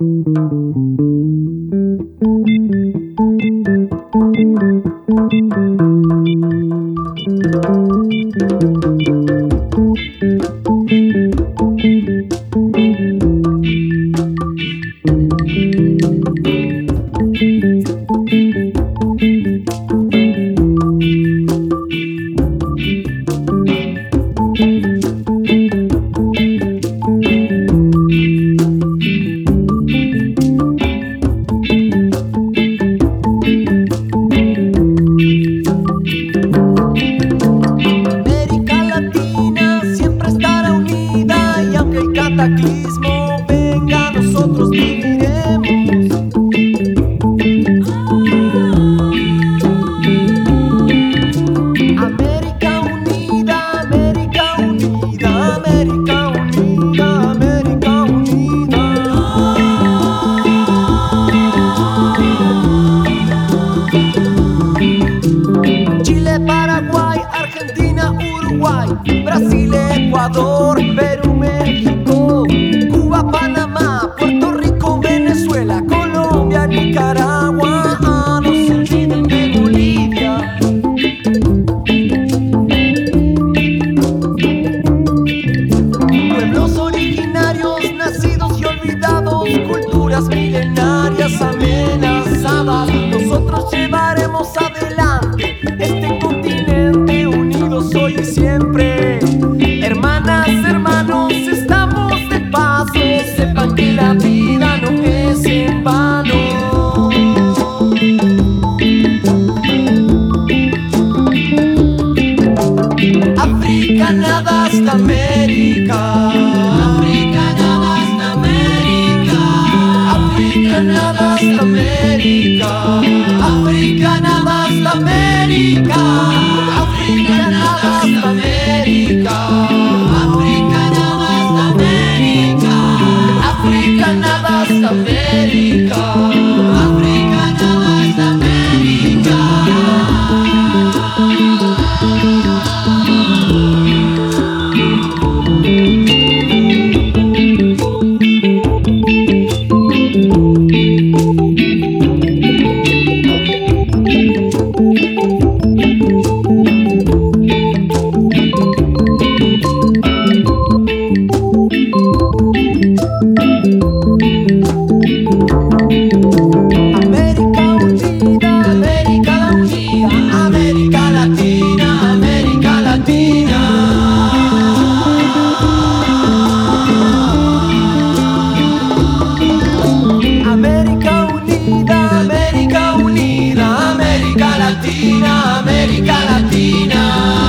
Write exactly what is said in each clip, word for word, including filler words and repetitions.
cataclismo venga, nosotros viviremos. América unida, América unida, América unida, América unida. Chile, Paraguay, Argentina, Uruguay, Brasil, Ecuador, Perú, México, Cuba, Panamá, Puerto Rico, Venezuela, Colombia, Nicaragua, ah, no se olviden de Bolivia. Pueblos originarios, nacidos y olvidados, culturas milenarias amenazadas, nosotros llevaremos adelante este continente unidos hoy y siempre. Hermanas, hermanos, estamos de paso, sepan que la vida no es en vano. África nada hasta América, África nada hasta América, África nada hasta América, África nada hasta América, África nada hasta América, África nada hasta América, África nada hasta América, África nada hasta América. América Latina.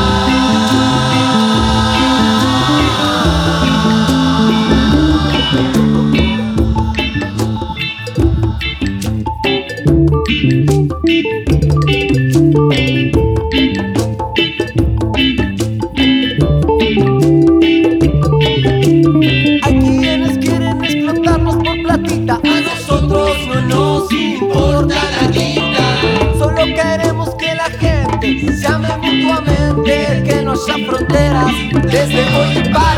Hay quienes quieren explotarnos por platita, a nosotros no nos importa la guita, solo queremos que la gente se ame mutuamente, que no haya fronteras desde hoy y para